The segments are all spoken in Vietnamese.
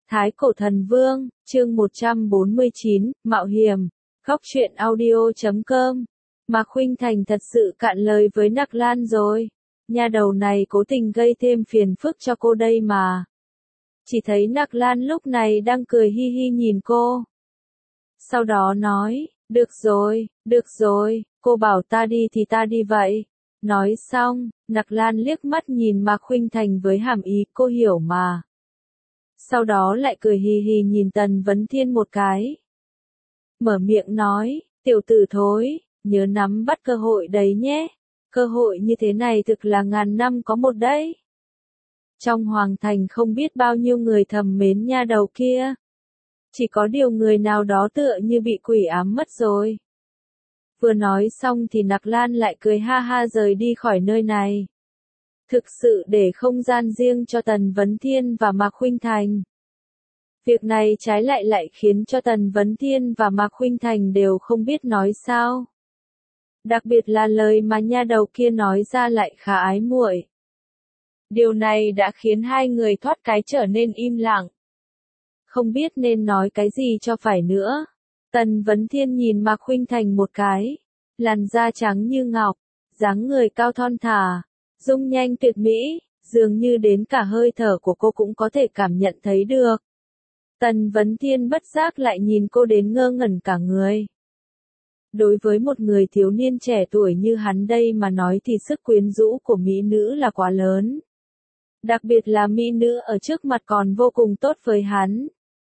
Thái Cổ Thần Vương, chương 149, Mạo Hiểm, Góc truyện audio.com. Mạc Khuynh Thành thật sự cạn lời với Nặc Lan rồi. Nha đầu này cố tình gây thêm phiền phức cho cô đây mà. Chỉ thấy Nặc Lan lúc này đang cười hi hi nhìn cô. Sau đó nói, được rồi, cô bảo ta đi thì ta đi vậy. Nói xong, Nặc Lan liếc mắt nhìn Mạc Khuynh Thành với hàm ý cô hiểu mà. Sau đó lại cười hì hì nhìn Tần Vấn Thiên một cái. Mở miệng nói, tiểu tử thối, nhớ nắm bắt cơ hội đấy nhé. Cơ hội như thế này thực là ngàn năm có một đấy. Trong Hoàng Thành không biết bao nhiêu người thầm mến nha đầu kia. Chỉ có điều người nào đó tựa như bị quỷ ám mất rồi. Vừa nói xong thì Nặc Lan lại cười ha ha rời đi khỏi nơi này. Thực sự để không gian riêng cho Tần Vấn Thiên và Mạc Khuynh Thành. Việc này trái lại khiến cho Tần Vấn Thiên và Mạc Khuynh Thành đều không biết nói sao. Đặc biệt là lời mà nha đầu kia nói ra lại khá ái muội. Điều này đã khiến hai người thoát cái trở nên im lặng. Không biết nên nói cái gì cho phải nữa. Tần Vấn Thiên nhìn Mạc Khuynh Thành một cái. Làn da trắng như ngọc, dáng người cao thon thả, dung nhanh tuyệt mỹ, dường như đến cả hơi thở của cô cũng có thể cảm nhận thấy được. Tần Vấn Thiên bất giác lại nhìn cô đến ngơ ngẩn cả người. Đối với một người thiếu niên trẻ tuổi như hắn đây mà nói thì sức quyến rũ của mỹ nữ là quá lớn. Đặc biệt là mỹ nữ ở trước mặt còn vô cùng tốt với hắn.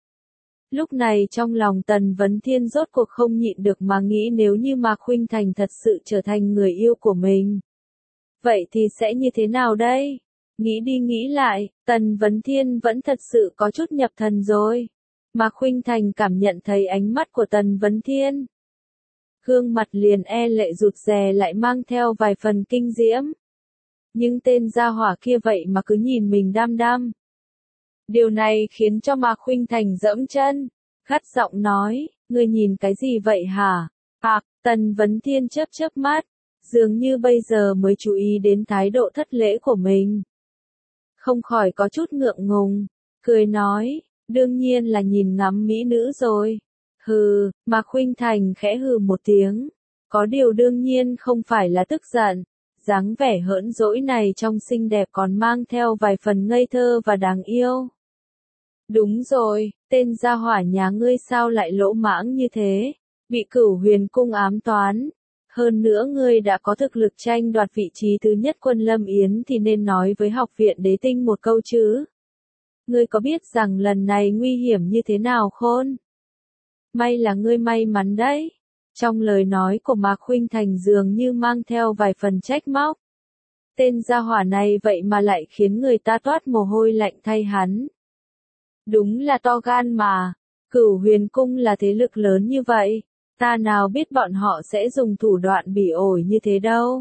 Lúc này trong lòng Tần Vấn Thiên rốt cuộc không nhịn được mà nghĩ nếu như Mạc Khuynh Thành thật sự trở thành người yêu của mình. Vậy thì sẽ như thế nào đây? Nghĩ đi nghĩ lại, Tần Vấn Thiên vẫn thật sự có chút nhập thần rồi. Mạc Khuynh Thành cảm nhận thấy ánh mắt của Tần Vấn Thiên. Gương mặt liền e lệ rụt rè lại mang theo vài phần kinh diễm. Nhưng tên gia hỏa kia vậy mà cứ nhìn mình đăm đăm. Điều này khiến cho Mạc Khuynh Thành giẫm chân, gắt giọng nói, ngươi nhìn cái gì vậy hả? Tần Vấn Thiên chớp mắt, dường như bây giờ mới chú ý đến thái độ thất lễ của mình. Không khỏi có chút ngượng ngùng, cười nói, đương nhiên là nhìn ngắm mỹ nữ rồi. Hừ, Mạc Khuynh Thành khẽ hừ một tiếng, có điều đương nhiên không phải là tức giận. Dáng vẻ hỡn dỗi này trông xinh đẹp còn mang theo vài phần ngây thơ và đáng yêu. Đúng rồi, tên gia hỏa nhà ngươi sao lại lỗ mãng như thế, bị Cửu Huyền Cung ám toán. Hơn nữa ngươi đã có thực lực tranh đoạt vị trí thứ nhất Quân Lâm Yến thì nên nói với học viện Đế Tinh một câu chứ. Ngươi có biết rằng lần này nguy hiểm như thế nào khôn? May là ngươi may mắn đấy. Trong lời nói của Mạc Khuynh Thành dường như mang theo vài phần trách móc. Tên gia hỏa này vậy mà lại khiến người ta toát mồ hôi lạnh thay hắn. Đúng là to gan mà, Cửu Huyền Cung là thế lực lớn như vậy, ta nào biết bọn họ sẽ dùng thủ đoạn bỉ ổi như thế đâu.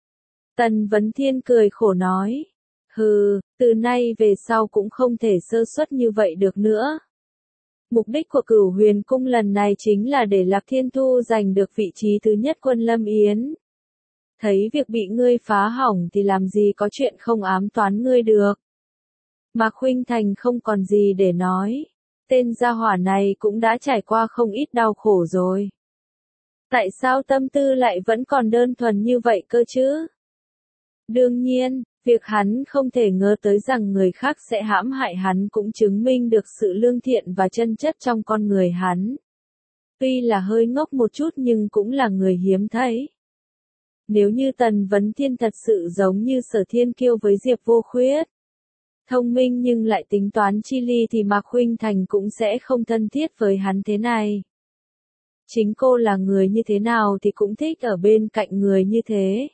Tần Vấn Thiên cười khổ nói, hừ, từ nay về sau cũng không thể sơ suất như vậy được nữa. Mục đích của Cửu Huyền Cung lần này chính là để Lạc Thiên Thu giành được vị trí thứ nhất Quân Lâm Yến. Thấy việc bị ngươi phá hỏng thì làm gì có chuyện không ám toán ngươi được. Mạc Khuynh Thành không còn gì để nói. Tên gia hỏa này cũng đã trải qua không ít đau khổ rồi. Tại sao tâm tư lại vẫn còn đơn thuần như vậy cơ chứ? Đương nhiên, việc hắn không thể ngờ tới rằng người khác sẽ hãm hại hắn cũng chứng minh được sự lương thiện và chân chất trong con người hắn. Tuy là hơi ngốc một chút nhưng cũng là người hiếm thấy. Nếu như Tần Vấn Thiên thật sự giống như Sở Thiên Kiêu với Diệp Vô Khuyết, thông minh nhưng lại tính toán chi ly thì Mạc Khuynh Thành cũng sẽ không thân thiết với hắn thế này. Chính cô là người như thế nào thì cũng thích ở bên cạnh người như thế.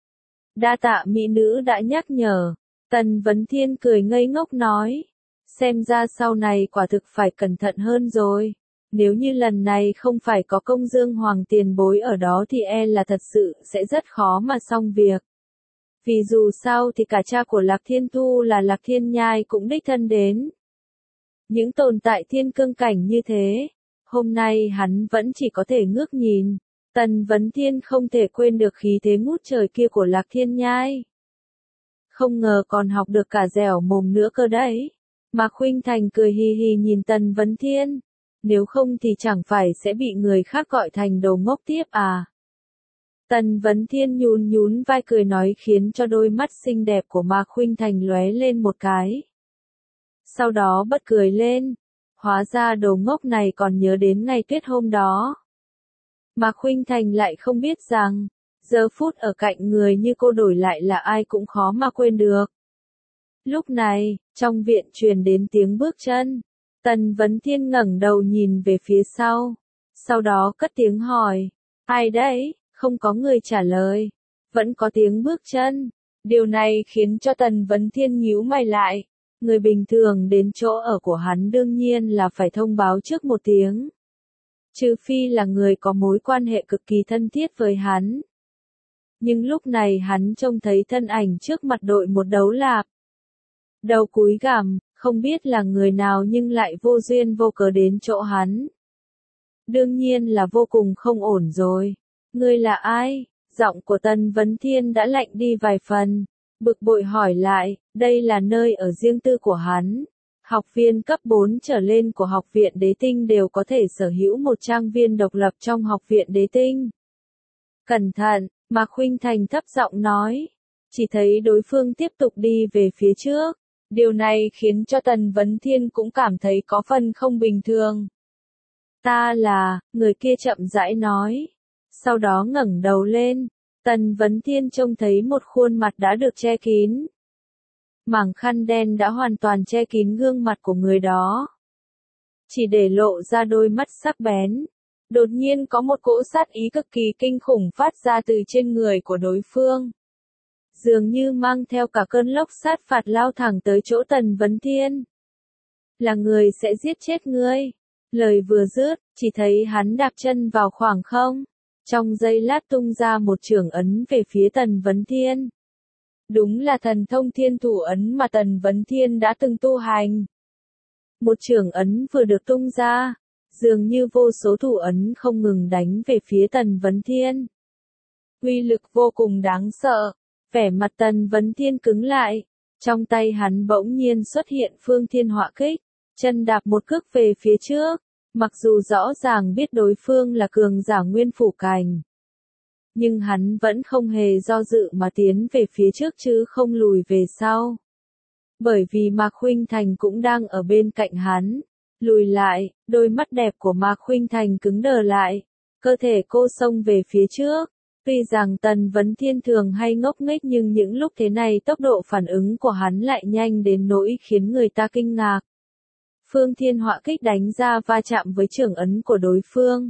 Đa tạ mỹ nữ đã nhắc nhở. Tần Vấn Thiên cười ngây ngốc nói. Xem ra sau này quả thực phải cẩn thận hơn rồi. Nếu như lần này không phải có Công Dương Hoàng tiền bối ở đó thì e là thật sự sẽ rất khó mà xong việc. Vì dù sao thì cả cha của Lạc Thiên Thu là Lạc Thiên Nhai cũng đích thân đến. Những tồn tại thiên cương cảnh như thế, hôm nay hắn vẫn chỉ có thể ngước nhìn. Tần Vấn Thiên không thể quên được khí thế ngút trời kia của Lạc Thiên Nhai. Không ngờ còn học được cả dẻo mồm nữa cơ đấy. Mạc Khuynh Thành cười hì hì nhìn Tần Vấn Thiên. Nếu không thì chẳng phải sẽ bị người khác gọi thành đồ ngốc tiếp à? Tần Vấn Thiên nhún nhún vai cười nói khiến cho đôi mắt xinh đẹp của Mạc Khuynh Thành lóe lên một cái. Sau đó bật cười lên. Hóa ra đồ ngốc này còn nhớ đến ngày tuyết hôm đó. Mạc Khuynh Thành lại không biết rằng, giờ phút ở cạnh người như cô đổi lại là ai cũng khó mà quên được. Lúc này, trong viện truyền đến tiếng bước chân. Tần Vấn Thiên ngẩng đầu nhìn về phía sau. Sau đó cất tiếng hỏi. Ai đấy? Không có người trả lời. Vẫn có tiếng bước chân. Điều này khiến cho Tần Vấn Thiên nhíu mày lại. Người bình thường đến chỗ ở của hắn đương nhiên là phải thông báo trước một tiếng. Trừ phi là người có mối quan hệ cực kỳ thân thiết với hắn. Nhưng lúc này hắn trông thấy thân ảnh trước mặt đội một đấu lạp. Đầu cúi gằm, không biết là người nào nhưng lại vô duyên vô cớ đến chỗ hắn. Đương nhiên là vô cùng không ổn rồi. Ngươi là ai? Giọng của Tần Vấn Thiên đã lạnh đi vài phần. Bực bội hỏi lại, đây là nơi ở riêng tư của hắn. Học viên cấp 4 trở lên của Học viện Đế Tinh đều có thể sở hữu một trang viên độc lập trong Học viện Đế Tinh. Cẩn thận, Mạc Khuynh Thành thấp giọng nói. Chỉ thấy đối phương tiếp tục đi về phía trước. Điều này khiến cho Tần Vấn Thiên cũng cảm thấy có phần không bình thường. Ta là, người kia chậm rãi nói. Sau đó ngẩng đầu lên. Tần Vấn Thiên trông thấy một khuôn mặt đã được che kín. Mảng khăn đen đã hoàn toàn che kín gương mặt của người đó. Chỉ để lộ ra đôi mắt sắc bén. Đột nhiên có một cỗ sát ý cực kỳ kinh khủng phát ra từ trên người của đối phương. Dường như mang theo cả cơn lốc sát phạt lao thẳng tới chỗ Tần Vấn Thiên. Là người sẽ giết chết ngươi. Lời vừa dứt, chỉ thấy hắn đạp chân vào khoảng không. Trong giây lát tung ra một chưởng ấn về phía Tần Vấn Thiên. Đúng là thần thông thiên thủ ấn mà Tần Vấn Thiên đã từng tu hành. Một chưởng ấn vừa được tung ra, dường như vô số thủ ấn không ngừng đánh về phía Tần Vấn Thiên. Uy lực vô cùng đáng sợ, vẻ mặt Tần Vấn Thiên cứng lại, trong tay hắn bỗng nhiên xuất hiện Phương Thiên Họa Kích, chân đạp một cước về phía trước. Mặc dù rõ ràng biết đối phương là cường giả Nguyên Phủ Cảnh, nhưng hắn vẫn không hề do dự mà tiến về phía trước chứ không lùi về sau. Bởi vì Mạc Khuynh Thành cũng đang ở bên cạnh hắn. Lùi lại, đôi mắt đẹp của Mạc Khuynh Thành cứng đờ lại. Cơ thể cô xông về phía trước. Tuy rằng Tần Vấn Thiên thường hay ngốc nghếch nhưng những lúc thế này tốc độ phản ứng của hắn lại nhanh đến nỗi khiến người ta kinh ngạc. Phương Thiên Họa Kích đánh ra va chạm với chưởng ấn của đối phương.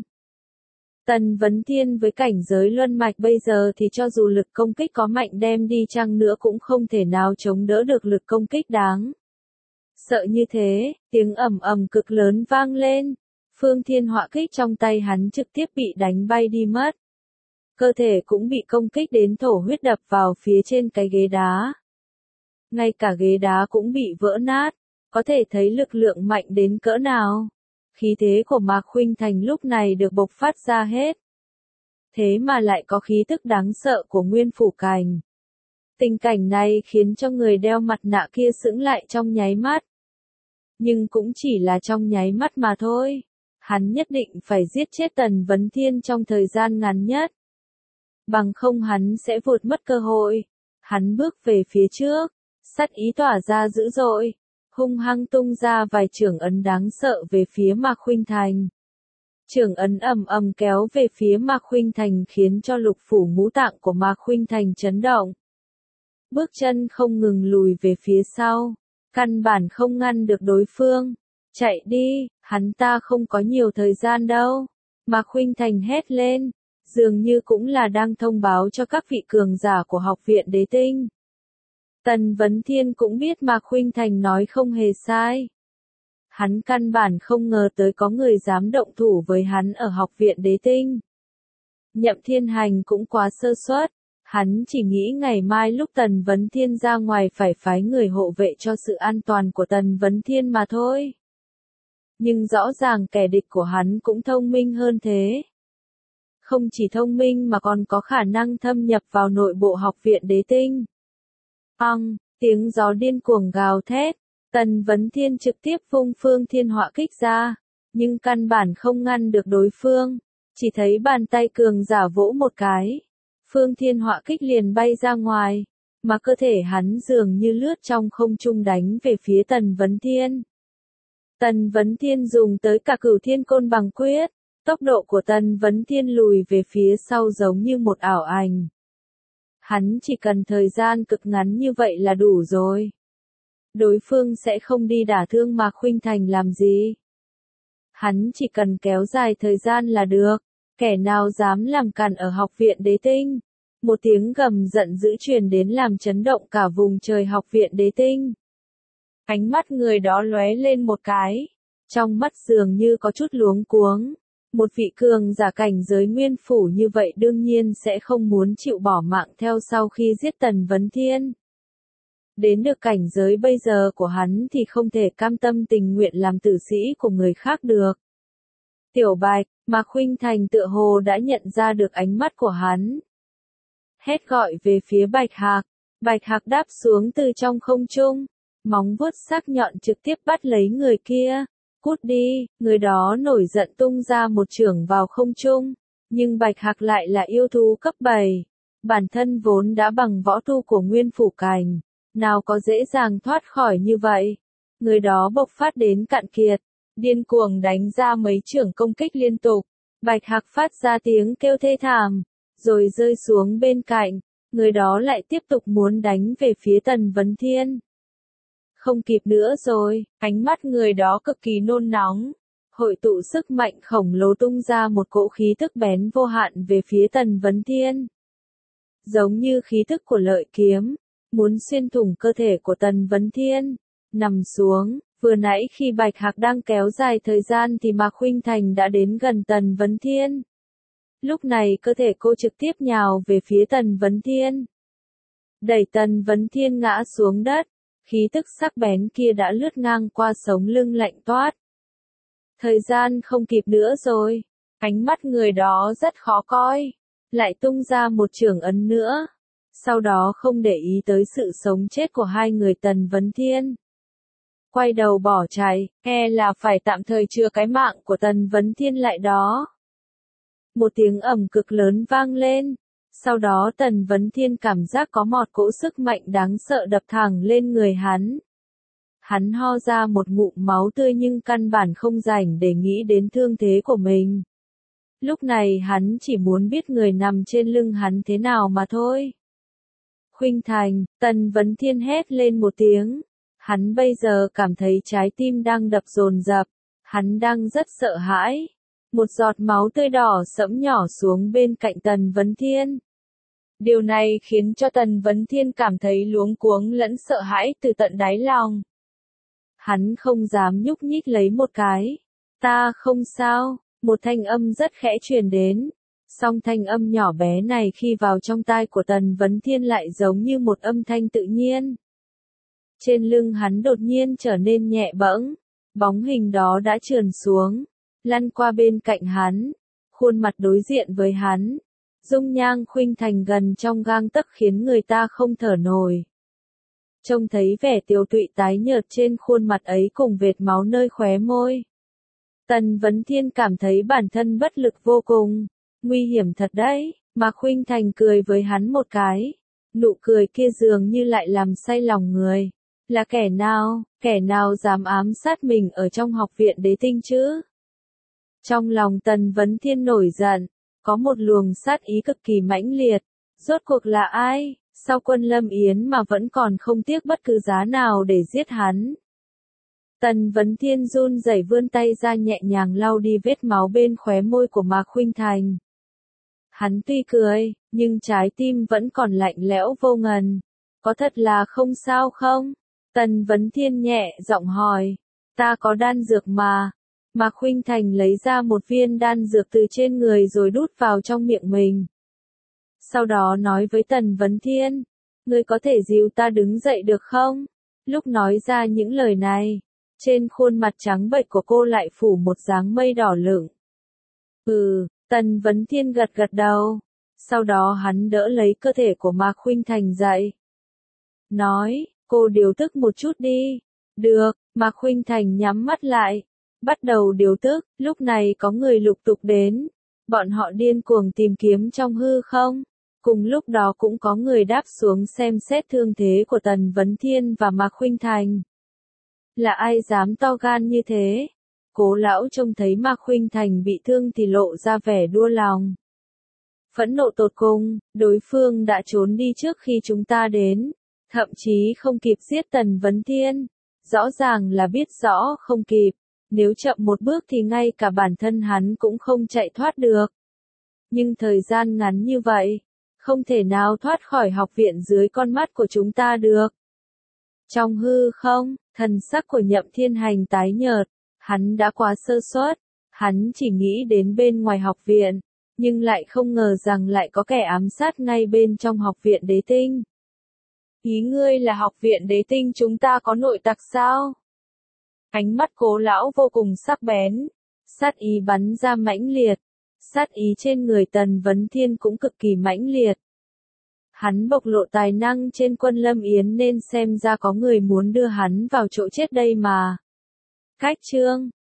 Tần Vấn Thiên với cảnh giới luân mạch bây giờ thì cho dù lực công kích có mạnh đem đi chăng nữa cũng không thể nào chống đỡ được lực công kích đáng sợ như thế. Tiếng ầm ầm cực lớn vang lên. Phương Thiên Họa Kích trong tay hắn trực tiếp bị đánh bay đi mất. Cơ thể cũng bị công kích đến thổ huyết đập vào phía trên cái ghế đá. Ngay cả ghế đá cũng bị vỡ nát. Có thể thấy lực lượng mạnh đến cỡ nào. Khí thế của Mạc Khuynh Thành lúc này được bộc phát ra hết. Thế mà lại có khí tức đáng sợ của Nguyên Phủ Cảnh. Tình cảnh này khiến cho người đeo mặt nạ kia sững lại trong nháy mắt. Nhưng cũng chỉ là trong nháy mắt mà thôi. Hắn nhất định phải giết chết Tần Vấn Thiên trong thời gian ngắn nhất. Bằng không hắn sẽ vụt mất cơ hội. Hắn bước về phía trước, sát ý tỏa ra dữ dội. Hung hăng tung ra vài chưởng ấn đáng sợ về phía Mạc Khuynh Thành. Chưởng ấn ầm ầm kéo về phía Mạc Khuynh Thành khiến cho lục phủ ngũ tạng của Mạc Khuynh Thành chấn động. Bước chân không ngừng lùi về phía sau, căn bản không ngăn được đối phương. Chạy đi, hắn ta không có nhiều thời gian đâu. Mạc Khuynh Thành hét lên, dường như cũng là đang thông báo cho các vị cường giả của Học viện Đế Tinh. Tần Vấn Thiên cũng biết Mạc Khuynh Thành nói không hề sai. Hắn căn bản không ngờ tới có người dám động thủ với hắn ở Học viện Đế Tinh. Nhậm Thiên Hành cũng quá sơ suất, hắn chỉ nghĩ ngày mai lúc Tần Vấn Thiên ra ngoài phải phái người hộ vệ cho sự an toàn của Tần Vấn Thiên mà thôi. Nhưng rõ ràng kẻ địch của hắn cũng thông minh hơn thế. Không chỉ thông minh mà còn có khả năng thâm nhập vào nội bộ Học viện Đế Tinh. Tiếng gió điên cuồng gào thét, Tần Vấn Thiên trực tiếp vung Phương Thiên Họa kích ra, nhưng căn bản không ngăn được đối phương, chỉ thấy bàn tay cường giả vỗ một cái, Phương Thiên Họa kích liền bay ra ngoài, mà cơ thể hắn dường như lướt trong không trung đánh về phía Tần Vấn Thiên. Tần Vấn Thiên dùng tới cả Cửu Thiên Côn Bằng Quyết, tốc độ của Tần Vấn Thiên lùi về phía sau giống như một ảo ảnh. Hắn chỉ cần thời gian cực ngắn như vậy là đủ rồi. Đối phương sẽ không đi đả thương Mạc Khuynh Thành làm gì. Hắn chỉ cần kéo dài thời gian là được. Kẻ nào dám làm cản ở học viện Đế Tinh? Một tiếng gầm giận dữ truyền đến làm chấn động cả vùng trời học viện Đế Tinh. Ánh mắt người đó lóe lên một cái, trong mắt dường như có chút luống cuống. Một vị cường giả cảnh giới nguyên phủ như vậy đương nhiên sẽ không muốn chịu bỏ mạng theo sau khi giết Tần Vấn Thiên. Đến được cảnh giới bây giờ của hắn thì không thể cam tâm tình nguyện làm tử sĩ của người khác được. Tiểu Bạch, Mạc Khuynh Thành tựa hồ đã nhận ra được ánh mắt của hắn. Hét gọi về phía Bạch Hạc. Bạch Hạc đáp xuống từ trong không trung, móng vuốt sắc nhọn trực tiếp bắt lấy người kia. Cút đi, người đó nổi giận tung ra một chưởng vào không trung, nhưng Bạch Hạc lại là yêu thú cấp 7. Bản thân vốn đã bằng võ tu của nguyên phủ cảnh, nào có dễ dàng thoát khỏi như vậy. Người đó bộc phát đến cạn kiệt, điên cuồng đánh ra mấy chưởng công kích liên tục. Bạch Hạc phát ra tiếng kêu thê thảm, rồi rơi xuống bên cạnh, người đó lại tiếp tục muốn đánh về phía Tần Vấn Thiên. Không kịp nữa rồi, ánh mắt người đó cực kỳ nôn nóng, hội tụ sức mạnh khổng lồ tung ra một cỗ khí tức bén vô hạn về phía Tần Vấn Thiên. Giống như khí tức của lợi kiếm, muốn xuyên thủng cơ thể của Tần Vấn Thiên. Nằm xuống, vừa nãy khi Bạch Hạc đang kéo dài thời gian thì Mạc Khuynh Thành đã đến gần Tần Vấn Thiên. Lúc này cơ thể cô trực tiếp nhào về phía Tần Vấn Thiên. Đẩy Tần Vấn Thiên ngã xuống đất, khí tức sắc bén kia đã lướt ngang qua sống lưng lạnh toát. Thời gian không kịp nữa rồi, ánh mắt người đó rất khó coi, lại tung ra một chưởng ấn nữa. Sau đó không để ý tới sự sống chết của hai người Tần Vấn Thiên. Quay đầu bỏ chạy, e là phải tạm thời chừa cái mạng của Tần Vấn Thiên lại đó. Một tiếng ầm cực lớn vang lên, sau đó Tần Vấn Thiên cảm giác có một cỗ sức mạnh đáng sợ đập thẳng lên người hắn. Hắn ho ra một ngụm máu tươi nhưng căn bản không rảnh để nghĩ đến thương thế của mình. Lúc này hắn chỉ muốn biết người nằm trên lưng hắn thế nào mà thôi. Khuynh Thành, Tần Vấn Thiên hét lên một tiếng. Hắn bây giờ cảm thấy trái tim đang đập dồn dập, hắn đang rất sợ hãi. Một giọt máu tươi đỏ sẫm nhỏ xuống bên cạnh Tần Vấn Thiên. Điều này khiến cho Tần Vấn Thiên cảm thấy luống cuống lẫn sợ hãi từ tận đáy lòng. Hắn không dám nhúc nhích lấy một cái. Ta không sao, một thanh âm rất khẽ truyền đến. Song thanh âm nhỏ bé này khi vào trong tai của Tần Vấn Thiên lại giống như một âm thanh tự nhiên. Trên lưng hắn đột nhiên trở nên nhẹ bẫng, bóng hình đó đã trườn xuống, lăn qua bên cạnh hắn, khuôn mặt đối diện với hắn. Dung nhang Khuynh Thành gần trong gang tấc khiến người ta không thở nổi. Trông thấy vẻ tiều tụy tái nhợt trên khuôn mặt ấy cùng vệt máu nơi khóe môi. Tần Vấn Thiên cảm thấy bản thân bất lực vô cùng. Nguy hiểm thật đấy, mà Khuynh Thành cười với hắn một cái. Nụ cười kia dường như lại làm say lòng người. Là kẻ nào dám ám sát mình ở trong học viện Đế Tinh chứ? Trong lòng Tần Vấn Thiên nổi giận, có một luồng sát ý cực kỳ mãnh liệt. Rốt cuộc là ai, sau Quân Lâm Yến mà vẫn còn không tiếc bất cứ giá nào để giết hắn? Tần Vấn Thiên run rẩy vươn tay ra nhẹ nhàng lau đi vết máu bên khóe môi của Mạc Khuynh Thành. Hắn tuy cười, nhưng trái tim vẫn còn lạnh lẽo vô ngần. Có thật là không sao không? Tần Vấn Thiên nhẹ giọng hỏi. Ta có đan dược mà. Mạc Khuynh Thành lấy ra một viên đan dược từ trên người rồi đút vào trong miệng mình. Sau đó nói với Tần Vấn Thiên. Ngươi có thể dìu ta đứng dậy được không? Lúc nói ra những lời này, trên khuôn mặt trắng bệch của cô lại phủ một dáng mây đỏ lửng. Tần Vấn Thiên gật gật đầu. Sau đó hắn đỡ lấy cơ thể của Mạc Khuynh Thành dậy. Nói, cô điều tức một chút đi. Được, Mạc Khuynh Thành nhắm mắt lại, bắt đầu điều tức, lúc này có người lục tục đến. Bọn họ điên cuồng tìm kiếm trong hư không. Cùng lúc đó cũng có người đáp xuống xem xét thương thế của Tần Vấn Thiên và Mạc Khuynh Thành. Là ai dám to gan như thế? Cố lão trông thấy Mạc Khuynh Thành bị thương thì lộ ra vẻ đua lòng. Phẫn nộ tột cùng, đối phương đã trốn đi trước khi chúng ta đến, thậm chí không kịp giết Tần Vấn Thiên. Rõ ràng là biết rõ không kịp, nếu chậm một bước thì ngay cả bản thân hắn cũng không chạy thoát được. Nhưng thời gian ngắn như vậy, không thể nào thoát khỏi học viện dưới con mắt của chúng ta được. Trong hư không, thần sắc của Nhậm Thiên Hành tái nhợt, hắn đã quá sơ suất, hắn chỉ nghĩ đến bên ngoài học viện, nhưng lại không ngờ rằng lại có kẻ ám sát ngay bên trong học viện Đế Tinh. Ý ngươi là học viện Đế Tinh chúng ta có nội tặc sao? Ánh mắt Cố lão vô cùng sắc bén, sát ý bắn ra mãnh liệt, sát ý trên người Tần Vấn Thiên cũng cực kỳ mãnh liệt. Hắn bộc lộ tài năng trên Quân Lâm Yến nên xem ra có người muốn đưa hắn vào chỗ chết đây mà. Cách chương